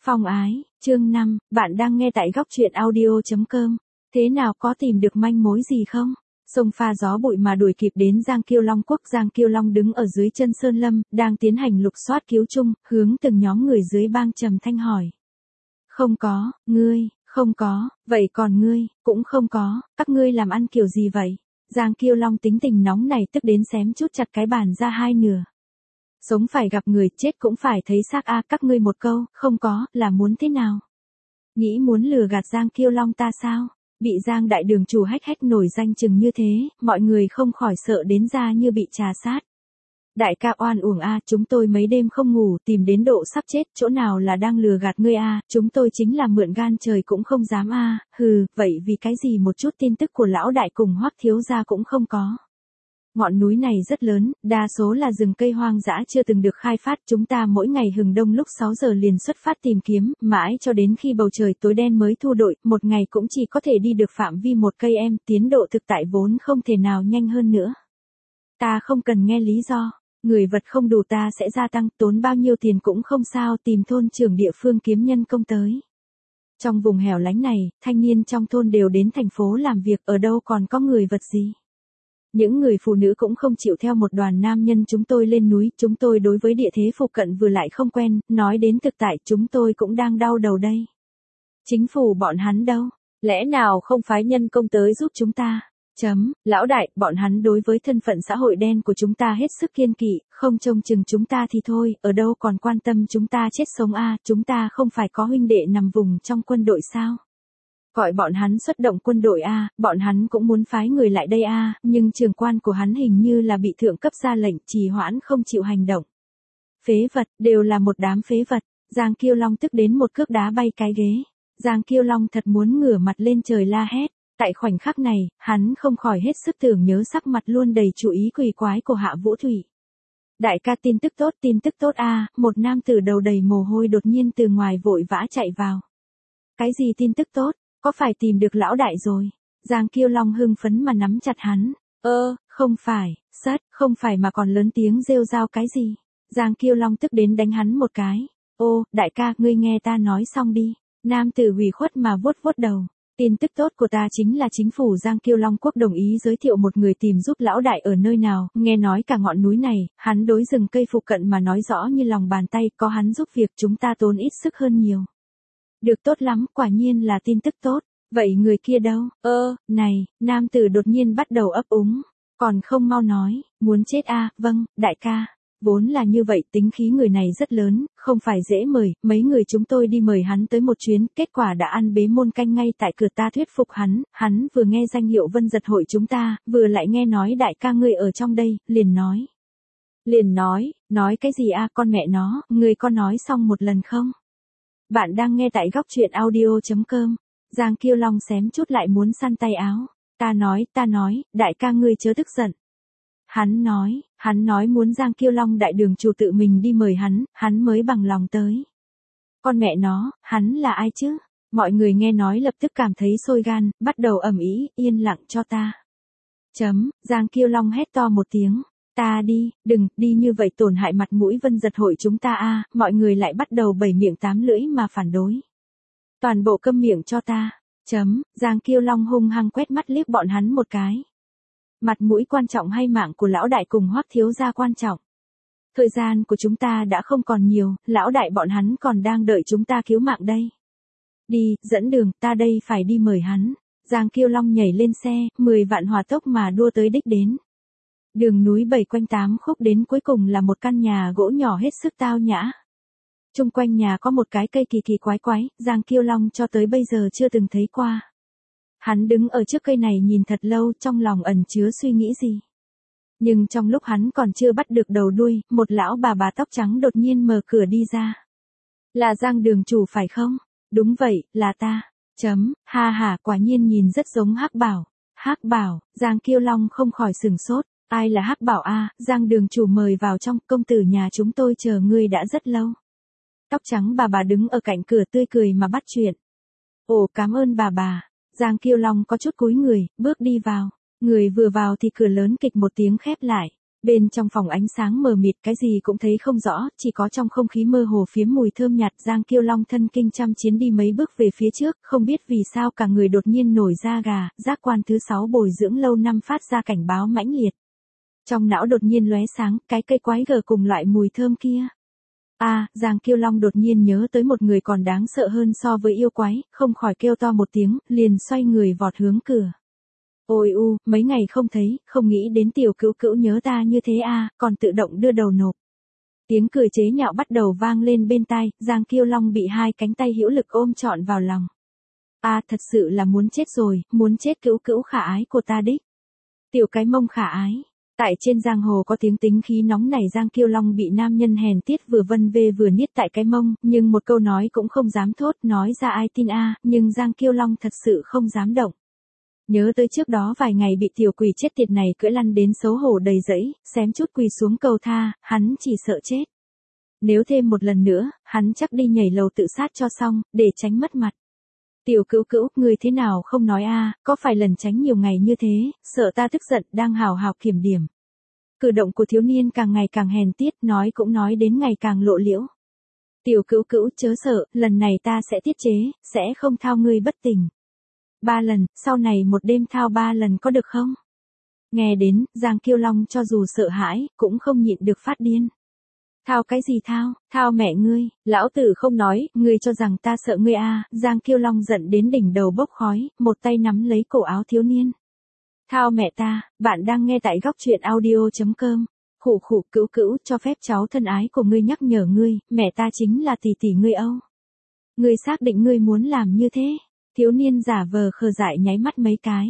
Phong ái, chương 5, bạn đang nghe tại góc truyện audio.com. Thế nào, có tìm được manh mối gì không? Sông pha gió bụi mà đuổi kịp đến Giang Kiêu Long Quốc. Giang Kiêu Long đứng ở dưới chân Sơn Lâm, đang tiến hành lục soát cứu chung, hướng từng nhóm người dưới bang trầm thanh hỏi. Không có, ngươi, không có, vậy còn ngươi, cũng không có, các ngươi làm ăn kiểu gì vậy? Giang Kiêu Long tính tình nóng này tức đến xém chút chặt cái bàn ra hai nửa. Sống phải gặp người, chết cũng phải thấy xác a, các ngươi một câu, không có, là muốn thế nào? Nghĩ muốn lừa gạt Giang Kiêu Long ta sao? Bị Giang đại đường chủ hách nổi danh chừng như thế, mọi người không khỏi sợ đến da như bị trà sát. Đại ca oan uổng a, chúng tôi mấy đêm không ngủ, tìm đến độ sắp chết, chỗ nào là đang lừa gạt ngươi a, chúng tôi chính là mượn gan trời cũng không dám a, hừ, vậy vì cái gì một chút tin tức của lão đại cùng Hoắc thiếu gia cũng không có? Ngọn núi này rất lớn, đa số là rừng cây hoang dã chưa từng được khai phát, chúng ta mỗi ngày hừng đông lúc 6 giờ liền xuất phát tìm kiếm, mãi cho đến khi bầu trời tối đen mới thu đội, một ngày cũng chỉ có thể đi được phạm vi 1 cây em, tiến độ thực tại vốn không thể nào nhanh hơn nữa. Ta không cần nghe lý do, người vật không đủ ta sẽ gia tăng, tốn bao nhiêu tiền cũng không sao, tìm thôn trưởng địa phương kiếm nhân công tới. Trong vùng hẻo lánh này, thanh niên trong thôn đều đến thành phố làm việc, ở đâu còn có người vật gì. Những người phụ nữ cũng không chịu theo một đoàn nam nhân chúng tôi lên núi, chúng tôi đối với địa thế phụ cận vừa lại không quen, nói đến thực tại chúng tôi cũng đang đau đầu đây. Chính phủ bọn hắn đâu? Lẽ nào không phái nhân công tới giúp chúng ta? Lão đại, bọn hắn đối với thân phận xã hội đen của chúng ta hết sức kiên kỵ, không trông chừng chúng ta thì thôi, ở đâu còn quan tâm chúng ta chết sống a, chúng ta không phải có huynh đệ nằm vùng trong quân đội sao? Gọi bọn hắn xuất động quân đội a, bọn hắn cũng muốn phái người lại đây a, nhưng trưởng quan của hắn hình như là bị thượng cấp ra lệnh trì hoãn không chịu hành động. Phế vật, đều là một đám phế vật. Giang Kiêu Long tức đến một cước đá bay cái ghế. Giang Kiêu Long thật muốn ngửa mặt lên trời la hét. Tại khoảnh khắc này, hắn không khỏi hết sức tưởng nhớ sắc mặt luôn đầy chú ý quỷ quái của Hạ Vũ Thủy. Đại ca, tin tức tốt a, một nam tử đầu đầy mồ hôi đột nhiên từ ngoài vội vã chạy vào. Cái gì tin tức tốt? Có phải tìm được lão đại rồi? Giang Kiêu Long hưng phấn mà nắm chặt hắn. Không phải, không phải mà còn lớn tiếng rêu rao cái gì? Giang Kiêu Long tức đến đánh hắn một cái. Ô, đại ca, ngươi nghe ta nói xong đi. Nam tử ủy khuất mà vuốt vuốt đầu. Tin tức tốt của ta chính là chính phủ Giang Kiêu Long Quốc đồng ý giới thiệu một người tìm giúp lão đại ở nơi nào, nghe nói cả ngọn núi này, hắn đối rừng cây phụ cận mà nói rõ như lòng bàn tay, có hắn giúp việc chúng ta tốn ít sức hơn nhiều. Được, tốt lắm, quả nhiên là tin tức tốt. Vậy người kia đâu? Này, nam tử đột nhiên bắt đầu ấp úng. Còn không mau nói, muốn chết a, vâng, đại ca. Vốn là như vậy, tính khí người này rất lớn, không phải dễ mời, mấy người chúng tôi đi mời hắn tới một chuyến, kết quả đã ăn bế môn canh ngay tại cửa, ta thuyết phục hắn vừa nghe danh hiệu Vân Giật hội chúng ta, vừa lại nghe nói đại ca ngươi ở trong đây, liền nói cái gì a, con mẹ nó, ngươi có nói xong một lần không? Bạn đang nghe tại góc truyện audio.com. Giang Kiêu Long xém chút lại muốn săn tay áo. Ta nói, đại ca ngươi chớ tức giận. Hắn nói muốn Giang Kiêu Long đại đường chủ tự mình đi mời hắn mới bằng lòng tới. Con mẹ nó, hắn là ai chứ? Mọi người nghe nói lập tức cảm thấy sôi gan, bắt đầu ầm ĩ, yên lặng cho ta. Giang Kiêu Long hét to một tiếng. Ta đi, đừng, đi như vậy tổn hại mặt mũi Vân Giật hội chúng ta a, mọi người lại bắt đầu bảy miệng tám lưỡi mà phản đối. Toàn bộ câm miệng cho ta. Giang Kiêu Long hung hăng quét mắt liếc bọn hắn một cái. Mặt mũi quan trọng hay mạng của lão đại cùng Hoắc thiếu gia quan trọng? Thời gian của chúng ta đã không còn nhiều, lão đại bọn hắn còn đang đợi chúng ta cứu mạng đây. Đi, dẫn đường, ta đây phải đi mời hắn. Giang Kiêu Long nhảy lên xe, 10 vạn hỏa tốc mà đua tới đích đến. Đường núi 7 quanh 8 khúc đến cuối cùng là một căn nhà gỗ nhỏ hết sức tao nhã. Chung quanh nhà có một cái cây kỳ quái, Giang Kiêu Long cho tới bây giờ chưa từng thấy qua. Hắn đứng ở trước cây này nhìn thật lâu, trong lòng ẩn chứa suy nghĩ gì. Nhưng trong lúc hắn còn chưa bắt được đầu đuôi, một lão bà tóc trắng đột nhiên mở cửa đi ra. Là Giang đường chủ phải không? Đúng vậy, là ta. Ha, quả nhiên nhìn rất giống Hắc Bảo. Hắc Bảo, Giang Kiêu Long không khỏi sửng sốt. Ai là Hắc Bảo a? Giang đường chủ mời vào trong, công tử nhà chúng tôi chờ ngươi đã rất lâu. Tóc trắng bà đứng ở cạnh cửa tươi cười mà bắt chuyện. Ồ, cảm ơn bà. Giang Kiêu Long có chút cúi người, bước đi vào. Người vừa vào thì cửa lớn kịch một tiếng khép lại. Bên trong phòng ánh sáng mờ mịt cái gì cũng thấy không rõ, chỉ có trong không khí mơ hồ phiếm mùi thơm nhạt. Giang Kiêu Long thân kinh trăm chiến đi mấy bước về phía trước, không biết vì sao cả người đột nhiên nổi da gà, giác quan thứ 6 bồi dưỡng lâu năm phát ra cảnh báo mãnh liệt. Trong não đột nhiên lóe sáng, cái cây quái gở cùng loại mùi thơm kia. Giang Kiêu Long đột nhiên nhớ tới một người còn đáng sợ hơn so với yêu quái, không khỏi kêu to một tiếng, liền xoay người vọt hướng cửa. Ôi mấy ngày không thấy, không nghĩ đến tiểu cữu cữu nhớ ta như thế còn tự động đưa đầu nộp. Tiếng cười chế nhạo bắt đầu vang lên bên tai, Giang Kiêu Long bị hai cánh tay hữu lực ôm trọn vào lòng. Thật sự là muốn chết rồi, muốn chết cữu cữu khả ái của ta đích. Tiểu cái mông khả ái. Tại trên giang hồ có tiếng tính khí nóng nảy, Giang Kiêu Long bị nam nhân hèn tiết vừa vân vê vừa niết tại cái mông, nhưng một câu nói cũng không dám thốt, nói ra ai tin nhưng Giang Kiêu Long thật sự không dám động. Nhớ tới trước đó vài ngày bị tiểu quỷ chết tiệt này cưỡi lăn đến xấu hổ đầy rẫy, xém chút quỳ xuống cầu tha, hắn chỉ sợ chết. Nếu thêm một lần nữa, hắn chắc đi nhảy lầu tự sát cho xong, để tránh mất mặt. Tiểu cữu cữu, người thế nào không nói có phải lần tránh nhiều ngày như thế, sợ ta tức giận, đang hào hào kiểm điểm. Cử động của thiếu niên càng ngày càng hèn tiết, nói cũng nói đến ngày càng lộ liễu. Tiểu cữu cữu chớ sợ, lần này ta sẽ tiết chế, sẽ không thao ngươi bất tỉnh. 3 lần, sau này một đêm thao 3 lần có được không? Nghe đến, Giang Kiêu Long cho dù sợ hãi, cũng không nhịn được phát điên. Thao cái gì thao, thao mẹ ngươi, lão tử không nói, ngươi cho rằng ta sợ ngươi Giang Kiêu Long giận đến đỉnh đầu bốc khói, một tay nắm lấy cổ áo thiếu niên. Thao mẹ ta, bạn đang nghe tại góc truyện audio.com. Khụ cữu cữu, cho phép cháu thân ái của ngươi nhắc nhở ngươi, mẹ ta chính là tỷ tỷ ngươi Âu. Ngươi xác định ngươi muốn làm như thế? Thiếu niên giả vờ khờ dại nháy mắt mấy cái.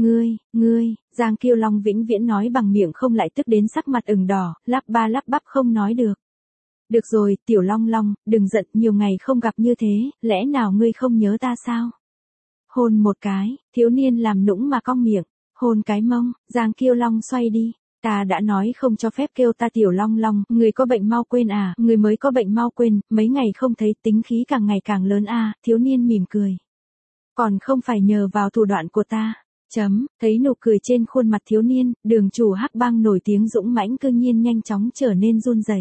Ngươi, Giang Kiêu Long vĩnh viễn nói bằng miệng không lại tức đến sắc mặt ửng đỏ, lắp ba lắp bắp không nói được. Được rồi, tiểu Long Long, đừng giận, nhiều ngày không gặp như thế, lẽ nào ngươi không nhớ ta sao? Hôn một cái, thiếu niên làm nũng mà cong miệng, hôn cái mông, Giang Kiêu Long xoay đi. Ta đã nói không cho phép kêu ta tiểu Long Long, người có bệnh mau quên người mới có bệnh mau quên, mấy ngày không thấy tính khí càng ngày càng lớn thiếu niên mỉm cười. Còn không phải nhờ vào thủ đoạn của ta. Thấy nụ cười trên khuôn mặt thiếu niên, đường chủ Hắc Bang nổi tiếng dũng mãnh cư nhiên nhanh chóng trở nên run rẩy.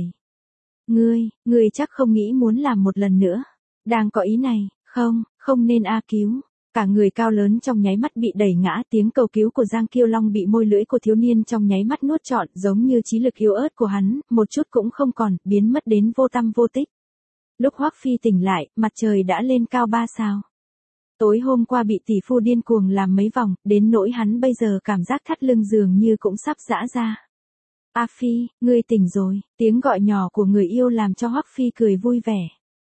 Ngươi chắc không nghĩ muốn làm một lần nữa. Đang có ý này, không nên cứu. Cả người cao lớn trong nháy mắt bị đẩy ngã, tiếng cầu cứu của Giang Kiêu Long bị môi lưỡi của thiếu niên trong nháy mắt nuốt trọn, giống như trí lực yếu ớt của hắn, một chút cũng không còn, biến mất đến vô tăm vô tích. Lúc Hoắc Phi tỉnh lại, mặt trời đã lên cao 3 sao. Tối hôm qua bị tỷ phu điên cuồng làm mấy vòng, đến nỗi hắn bây giờ cảm giác thắt lưng dường như cũng sắp giã ra. A Phi, ngươi tỉnh rồi, tiếng gọi nhỏ của người yêu làm cho Hoắc Phi cười vui vẻ.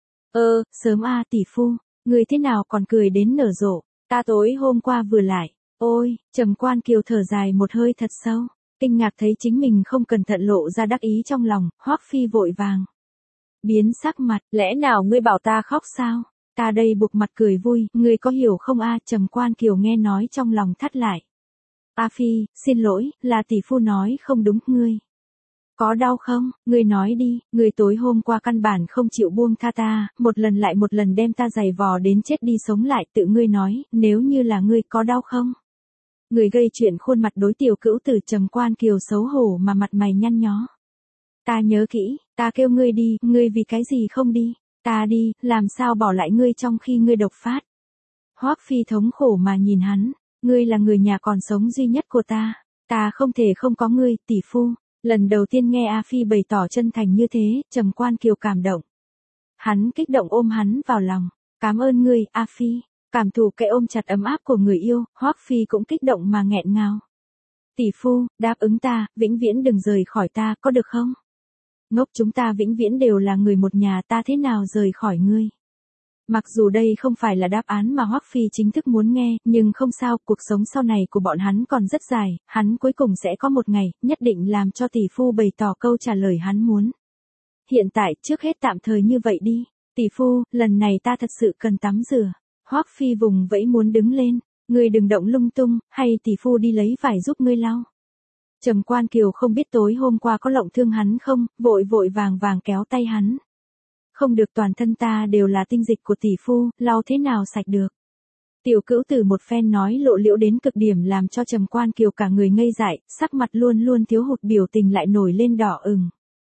Sớm tỷ phu, ngươi thế nào còn cười đến nở rộ, ta tối hôm qua vừa lại, ôi, Trầm Quan Kiều thở dài một hơi thật sâu, kinh ngạc thấy chính mình không cẩn thận lộ ra đắc ý trong lòng, Hoắc Phi vội vàng. Biến sắc mặt, lẽ nào ngươi bảo ta khóc sao? Ta đây buộc mặt cười vui, ngươi có hiểu không Trầm Quan Kiều nghe nói trong lòng thắt lại. A Phi, xin lỗi, là tỷ phu nói không đúng, ngươi. Có đau không, ngươi nói đi, ngươi tối hôm qua căn bản không chịu buông tha ta, một lần lại một lần đem ta giày vò đến chết đi sống lại, tự ngươi nói, nếu như là ngươi có đau không? Ngươi gây chuyện khuôn mặt đối tiểu cữu tử Trầm Quan Kiều xấu hổ mà mặt mày nhăn nhó. Ta nhớ kỹ, ta kêu ngươi đi, ngươi vì cái gì không đi? Ta đi, làm sao bỏ lại ngươi trong khi ngươi độc phát? Hoắc Phi thống khổ mà nhìn hắn, ngươi là người nhà còn sống duy nhất của ta không thể không có ngươi, tỷ phu. Lần đầu tiên nghe A Phi bày tỏ chân thành như thế, Trầm Quan Kiều cảm động. Hắn kích động ôm hắn vào lòng, cảm ơn ngươi, A Phi. Cảm thụ cái ôm chặt ấm áp của người yêu, Hoắc Phi cũng kích động mà nghẹn ngào. Tỷ phu, đáp ứng ta, vĩnh viễn đừng rời khỏi ta, có được không? Ngốc, chúng ta vĩnh viễn đều là người một nhà, ta thế nào rời khỏi ngươi? Mặc dù đây không phải là đáp án mà Hoắc Phi chính thức muốn nghe, nhưng không sao, cuộc sống sau này của bọn hắn còn rất dài, hắn cuối cùng sẽ có một ngày, nhất định làm cho tỷ phu bày tỏ câu trả lời hắn muốn. Hiện tại, trước hết tạm thời như vậy đi. Tỷ phu, lần này ta thật sự cần tắm rửa. Hoắc Phi vùng vẫy muốn đứng lên, ngươi đừng động lung tung, hay tỷ phu đi lấy vải giúp ngươi lau. Trầm Quan Kiều không biết tối hôm qua có lộng thương hắn không, vội vàng kéo tay hắn. Không được, toàn thân ta đều là tinh dịch của tỷ phu, lau thế nào sạch được. Tiểu Cữu Tử một phen nói lộ liễu đến cực điểm làm cho Trầm Quan Kiều cả người ngây dại, sắc mặt luôn luôn thiếu hụt biểu tình lại nổi lên đỏ ửng.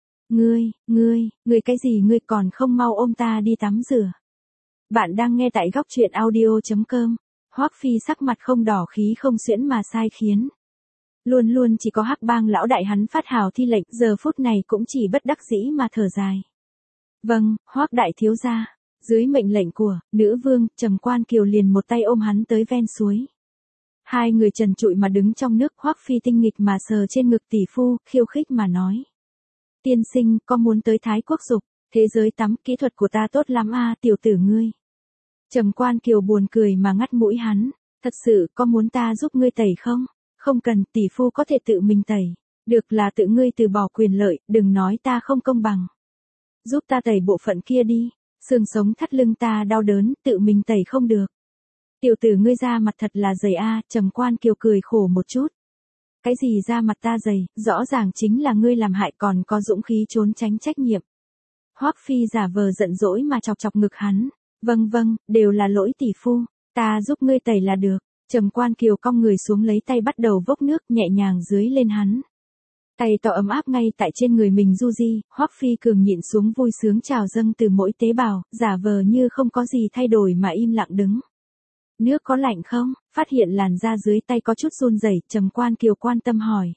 Ngươi cái gì ngươi còn không mau ôm ta đi tắm rửa. Bạn đang nghe tại góc truyện audio.com. Hoắc Phi sắc mặt không đỏ khí không xuyễn mà sai khiến. Luôn luôn chỉ có Hắc Bang lão đại hắn phát hào thi lệnh, giờ phút này cũng chỉ bất đắc dĩ mà thở dài. Vâng, Hoắc đại thiếu gia. Dưới mệnh lệnh của nữ vương, Trầm Quan Kiều liền một tay ôm hắn tới ven suối. Hai người trần trụi mà đứng trong nước, Hoắc Phi tinh nghịch mà sờ trên ngực tỷ phu, khiêu khích mà nói. Tiên sinh, có muốn tới Thái Quốc dục, thế giới tắm, kỹ thuật của ta tốt lắm a, tiểu tử ngươi. Trầm Quan Kiều buồn cười mà ngắt mũi hắn, thật sự có muốn ta giúp ngươi tẩy không? Không cần, tỷ phu có thể tự mình tẩy. Được là tự ngươi từ bỏ quyền lợi, đừng nói ta không công bằng. Giúp ta tẩy bộ phận kia đi, xương sống thắt lưng ta đau đớn, tự mình tẩy không được. Tiểu tử ngươi da mặt thật là dày a, Trầm Quan Kiều cười khổ một chút. Cái gì da mặt ta dày, rõ ràng chính là ngươi làm hại còn có dũng khí trốn tránh trách nhiệm. Hoắc Phi giả vờ giận dỗi mà chọc chọc ngực hắn. Vâng, đều là lỗi tỷ phu, ta giúp ngươi tẩy là được. Trầm Quan Kiều cong người xuống lấy tay bắt đầu vốc nước nhẹ nhàng dưới lên hắn. Tay to ấm áp ngay tại trên người mình du di, Hoắc Phi cường nhịn xuống vui sướng trào dâng từ mỗi tế bào, giả vờ như không có gì thay đổi mà im lặng đứng. Nước có lạnh không? Phát hiện làn da dưới tay có chút run rẩy, Trầm Quan Kiều quan tâm hỏi.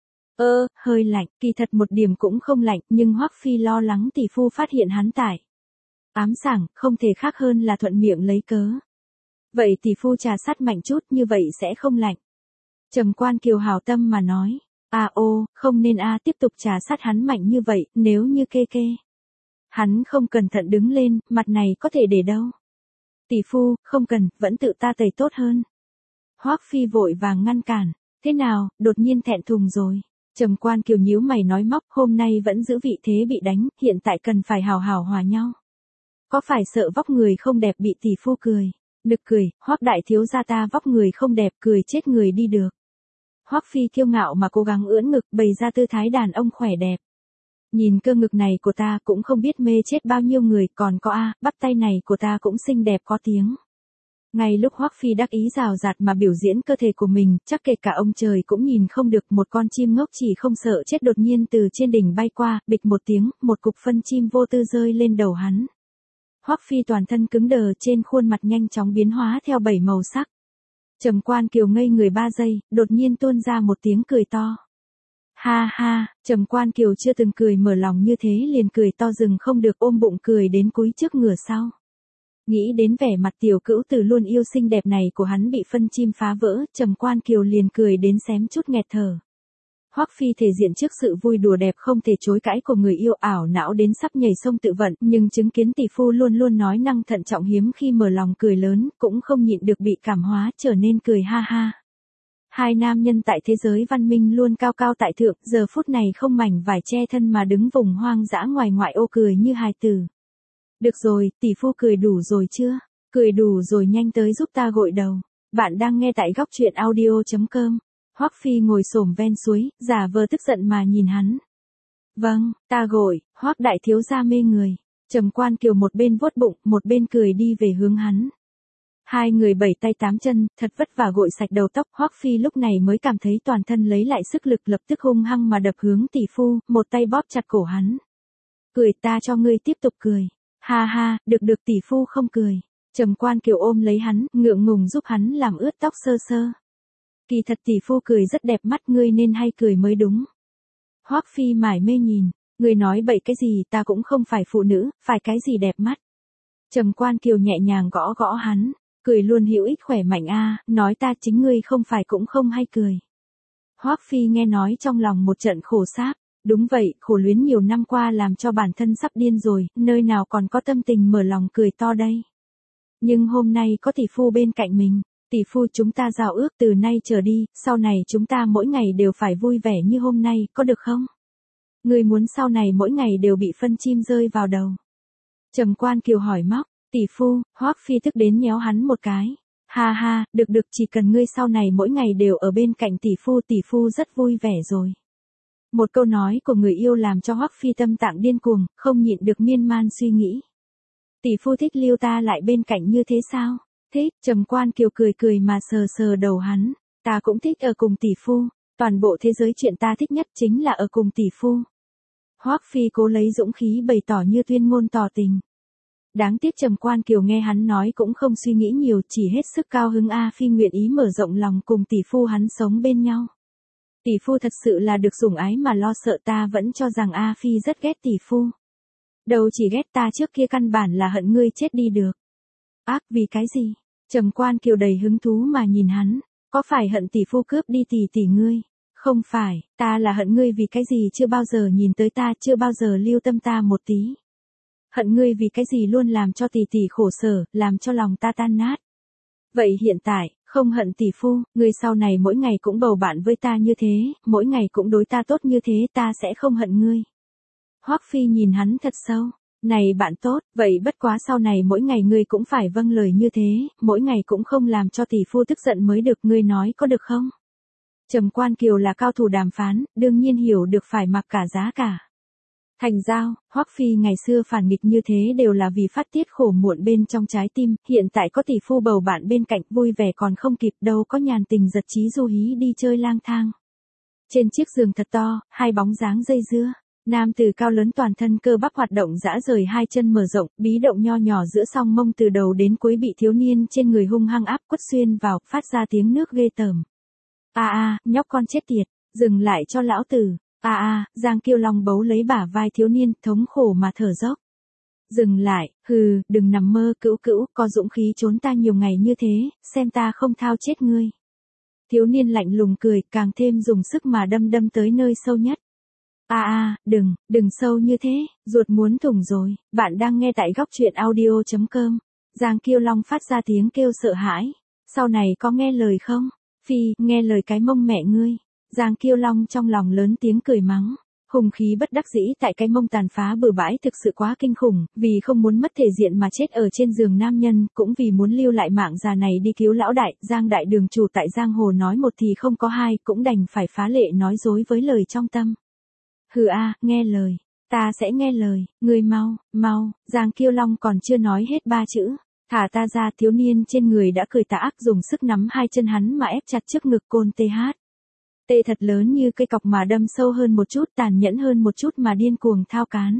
Hơi lạnh, kỳ thật một điểm cũng không lạnh, nhưng Hoắc Phi lo lắng tỷ phu phát hiện hắn tải. Ám sảng, không thể khác hơn là thuận miệng lấy cớ. Vậy tỷ phu trà sát mạnh chút, như vậy sẽ không lạnh. Trầm Quan Kiều hào tâm mà nói. Không nên tiếp tục trà sát hắn mạnh như vậy, nếu như kê. Hắn không cẩn thận đứng lên, mặt này có thể để đâu. Tỷ phu, không cần, vẫn tự ta tẩy tốt hơn. Hoắc Phi vội vàng ngăn cản. Thế nào, đột nhiên thẹn thùng rồi. Trầm Quan Kiều nhíu mày nói móc, hôm nay vẫn giữ vị thế bị đánh, hiện tại cần phải hào hào hòa nhau. Có phải sợ vóc người không đẹp bị tỷ phu cười? Nực cười, Hoắc đại thiếu gia ta vóc người không đẹp, cười chết người đi được. Hoắc Phi kiêu ngạo mà cố gắng ưỡn ngực, bày ra tư thái đàn ông khỏe đẹp. Nhìn cơ ngực này của ta cũng không biết mê chết bao nhiêu người, còn có bắp tay này của ta cũng xinh đẹp có tiếng. Ngay lúc Hoắc Phi đắc ý rào rạt mà biểu diễn cơ thể của mình, chắc kể cả ông trời cũng nhìn không được, một con chim ngốc chỉ không sợ chết đột nhiên từ trên đỉnh bay qua, bịch một tiếng, một cục phân chim vô tư rơi lên đầu hắn. Hoắc Phi toàn thân cứng đờ, trên khuôn mặt nhanh chóng biến hóa theo 7 màu sắc. Trầm Quan Kiều ngây người 3 giây, đột nhiên tuôn ra một tiếng cười to. Ha ha, Trầm Quan Kiều chưa từng cười mở lòng như thế liền cười to dừng không được, ôm bụng cười đến cúi trước ngửa sau. Nghĩ đến vẻ mặt Tiểu Cữu Tử luôn yêu xinh đẹp này của hắn bị phân chim phá vỡ, Trầm Quan Kiều liền cười đến xém chút nghẹt thở. Hoắc Phi thể diện trước sự vui đùa đẹp không thể chối cãi của người yêu, ảo não đến sắp nhảy sông tự vận, nhưng chứng kiến tỷ phu luôn luôn nói năng thận trọng hiếm khi mở lòng cười lớn, cũng không nhịn được bị cảm hóa, trở nên cười ha ha. Hai nam nhân tại thế giới văn minh luôn cao cao tại thượng, giờ phút này không mảnh vải che thân mà đứng vùng hoang dã ngoài ngoại ô cười như hài tử. Được rồi, tỷ phu cười đủ rồi chưa? Cười đủ rồi nhanh tới giúp ta gội đầu. Bạn đang nghe tại góc truyện audio.com. Hoắc Phi ngồi xổm ven suối, giả vờ tức giận mà nhìn hắn. Vâng, ta gội, Hoắc đại thiếu gia mê người. Trầm Quan Kiều một bên vuốt bụng, một bên cười đi về hướng hắn. Hai người bảy tay tám chân, thật vất vả gội sạch đầu tóc, Hoắc Phi lúc này mới cảm thấy toàn thân lấy lại sức lực, lập tức hung hăng mà đập hướng tỷ phu, một tay bóp chặt cổ hắn. Cười, ta cho ngươi tiếp tục cười. Ha ha, được tỷ phu không cười. Trầm Quan Kiều ôm lấy hắn, ngượng ngùng giúp hắn làm ướt tóc sơ sơ. Kỳ thật tỷ phu cười rất đẹp mắt, ngươi nên hay cười mới đúng. Hoắc Phi mải mê nhìn, ngươi nói bậy cái gì, ta cũng không phải phụ nữ, phải cái gì đẹp mắt. Trầm Quan Kiều nhẹ nhàng gõ gõ hắn, cười luôn hữu ích khỏe mạnh nói ta chính ngươi không phải cũng không hay cười. Hoắc Phi nghe nói trong lòng một trận khổ sáp, đúng vậy, khổ luyến nhiều năm qua làm cho bản thân sắp điên rồi, nơi nào còn có tâm tình mở lòng cười to đây. Nhưng hôm nay có tỷ phu bên cạnh mình. Tỷ phu, chúng ta giao ước từ nay trở đi, sau này chúng ta mỗi ngày đều phải vui vẻ như hôm nay, có được không? Ngươi muốn sau này mỗi ngày đều bị phân chim rơi vào đầu. Trầm Quan Kiều hỏi móc, tỷ phu, Hoắc Phi tức đến nhéo hắn một cái. Ha ha, được, chỉ cần ngươi sau này mỗi ngày đều ở bên cạnh tỷ phu rất vui vẻ rồi. Một câu nói của người yêu làm cho Hoắc Phi tâm tạng điên cuồng, không nhịn được miên man suy nghĩ. Tỷ phu thích lưu ta lại bên cạnh như thế sao? Thích, Trầm Quan Kiều cười cười mà sờ sờ đầu hắn. Ta cũng thích ở cùng tỷ phu. Toàn bộ thế giới chuyện ta thích nhất chính là ở cùng tỷ phu. Hoắc Phi cố lấy dũng khí bày tỏ như tuyên ngôn tỏ tình. Đáng tiếc Trầm Quan Kiều nghe hắn nói cũng không suy nghĩ nhiều, chỉ hết sức cao hứng. A Phi nguyện ý mở rộng lòng cùng tỷ phu hắn sống bên nhau. Tỷ phu thật sự là được sủng ái mà lo sợ, ta vẫn cho rằng A Phi rất ghét tỷ phu. Đâu chỉ ghét, ta trước kia căn bản là hận ngươi chết đi được. Ác, vì cái gì? Trầm Quan Kiều đầy hứng thú mà nhìn hắn. Có phải hận tỷ phu cướp đi tỷ ngươi? Không phải, ta là hận ngươi vì cái gì chưa bao giờ nhìn tới ta, chưa bao giờ lưu tâm ta một tí. Hận ngươi vì cái gì luôn làm cho tỷ khổ sở, làm cho lòng ta tan nát. Vậy hiện tại, không hận tỷ phu, ngươi sau này mỗi ngày cũng bầu bạn với ta như thế, mỗi ngày cũng đối ta tốt như thế, ta sẽ không hận ngươi. Hoắc Phi nhìn hắn thật sâu. Này bạn tốt, vậy bất quá sau này mỗi ngày ngươi cũng phải vâng lời như thế, mỗi ngày cũng không làm cho tỷ phu tức giận mới được, ngươi nói có được không? Trầm Quan Kiều là cao thủ đàm phán, đương nhiên hiểu được phải mặc cả giá cả. Thành giao, Hoắc Phi ngày xưa phản nghịch như thế đều là vì phát tiết khổ muộn bên trong trái tim, hiện tại có tỷ phu bầu bạn bên cạnh vui vẻ còn không kịp, đâu có nhàn tình giật trí du hí đi chơi lang thang. Trên chiếc giường thật to, hai bóng dáng dây dưa. Nam tử cao lớn toàn thân cơ bắp hoạt động dã rời, hai chân mở rộng, bí động nho nhỏ giữa song mông từ đầu đến cuối bị thiếu niên trên người hung hăng áp quất xuyên vào, phát ra tiếng nước ghê tởm. Nhóc con chết tiệt, dừng lại cho lão tử. Giang Kiêu Long bấu lấy bả vai thiếu niên, thống khổ mà thở dốc. Dừng lại, hừ, đừng nằm mơ, cữu, có dũng khí trốn ta nhiều ngày như thế, xem ta không thao chết ngươi. Thiếu niên lạnh lùng cười, càng thêm dùng sức mà đâm tới nơi sâu nhất. Đừng sâu như thế, ruột muốn thủng rồi. Bạn đang nghe tại góc truyện audio.com. Giang Kiêu Long phát ra tiếng kêu sợ hãi. Sau này có nghe lời không? Phi, nghe lời cái mông mẹ ngươi. Giang Kiêu Long trong lòng lớn tiếng cười mắng. Hùng khí bất đắc dĩ tại cái mông tàn phá bừa bãi thực sự quá kinh khủng, vì không muốn mất thể diện mà chết ở trên giường nam nhân, cũng vì muốn lưu lại mạng già này đi cứu lão đại, Giang đại đường chủ tại giang hồ nói một thì không có hai, cũng đành phải phá lệ nói dối với lời trong tâm. Hừ nghe lời, ta sẽ nghe lời, ngươi mau, Giang Kiêu Long còn chưa nói hết ba chữ. Thả ta ra, thiếu niên trên người đã cười tà ác dùng sức nắm hai chân hắn mà ép chặt trước ngực côn TH. Tê thật lớn như cây cọc mà đâm sâu hơn một chút, tàn nhẫn hơn một chút mà điên cuồng thao cán.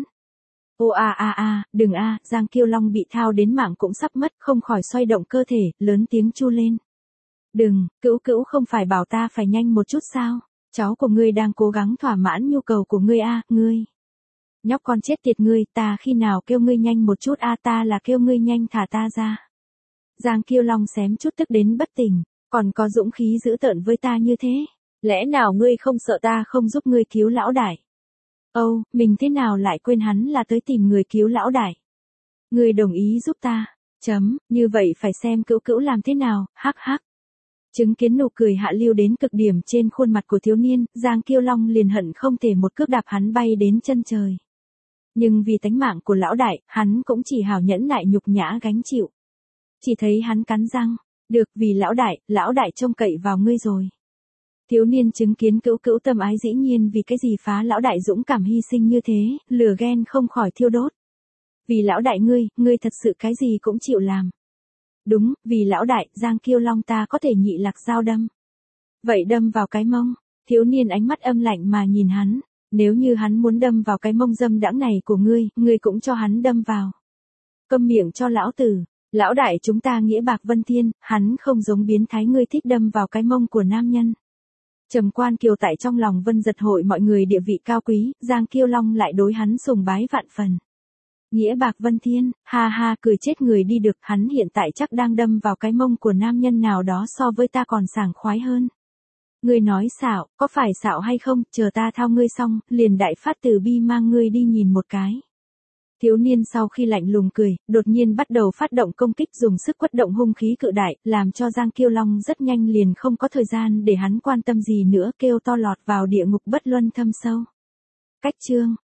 Đừng Giang Kiêu Long bị thao đến mạng cũng sắp mất, không khỏi xoay động cơ thể, lớn tiếng chu lên. Đừng, cữu không phải bảo ta phải nhanh một chút sao? Cháu của ngươi đang cố gắng thỏa mãn nhu cầu của ngươi ngươi. Nhóc con chết tiệt ngươi, ta khi nào kêu ngươi nhanh một chút ta là kêu ngươi nhanh thả ta ra. Giang Kiêu Long xém chút tức đến bất tỉnh, còn có dũng khí dữ tợn với ta như thế. Lẽ nào ngươi không sợ ta không giúp ngươi cứu lão đại? Mình thế nào lại quên hắn là tới tìm người cứu lão đại? Ngươi đồng ý giúp ta. Như vậy phải xem cữu làm thế nào, hắc. Chứng kiến nụ cười hạ lưu đến cực điểm trên khuôn mặt của thiếu niên, Giang Kiêu Long liền hận không thể một cước đạp hắn bay đến chân trời. Nhưng vì tánh mạng của lão đại, hắn cũng chỉ hào nhẫn nại nhục nhã gánh chịu. Chỉ thấy hắn cắn răng, được, vì lão đại trông cậy vào ngươi rồi. Thiếu niên chứng kiến cữu tâm ái dĩ nhiên vì cái gì phá lão đại dũng cảm hy sinh như thế, lửa ghen không khỏi thiêu đốt. Vì lão đại ngươi thật sự cái gì cũng chịu làm. Đúng, vì lão đại, Giang Kiêu Long ta có thể nhị lạc dao đâm. Vậy đâm vào cái mông. Thiếu niên ánh mắt âm lạnh mà nhìn hắn. Nếu như hắn muốn đâm vào cái mông dâm đãng này của ngươi cũng cho hắn đâm vào. Câm miệng cho lão tử. Lão đại chúng ta nghĩa bạc vân thiên, hắn không giống biến thái ngươi thích đâm vào cái mông của nam nhân. Trầm Quan Kiều tại trong lòng Vân Giật hội mọi người địa vị cao quý, Giang Kiêu Long lại đối hắn sùng bái vạn phần. Nghĩa bạc vân thiên, ha cười chết người đi được, hắn hiện tại chắc đang đâm vào cái mông của nam nhân nào đó so với ta còn sảng khoái hơn. Ngươi nói xạo, có phải xạo hay không, chờ ta thao ngươi xong, liền đại phát từ bi mang ngươi đi nhìn một cái. Thiếu niên sau khi lạnh lùng cười, đột nhiên bắt đầu phát động công kích dùng sức quất động hung khí cự đại, làm cho Giang Kiêu Long rất nhanh liền không có thời gian để hắn quan tâm gì nữa, kêu to lọt vào địa ngục bất luân thâm sâu. Cách chương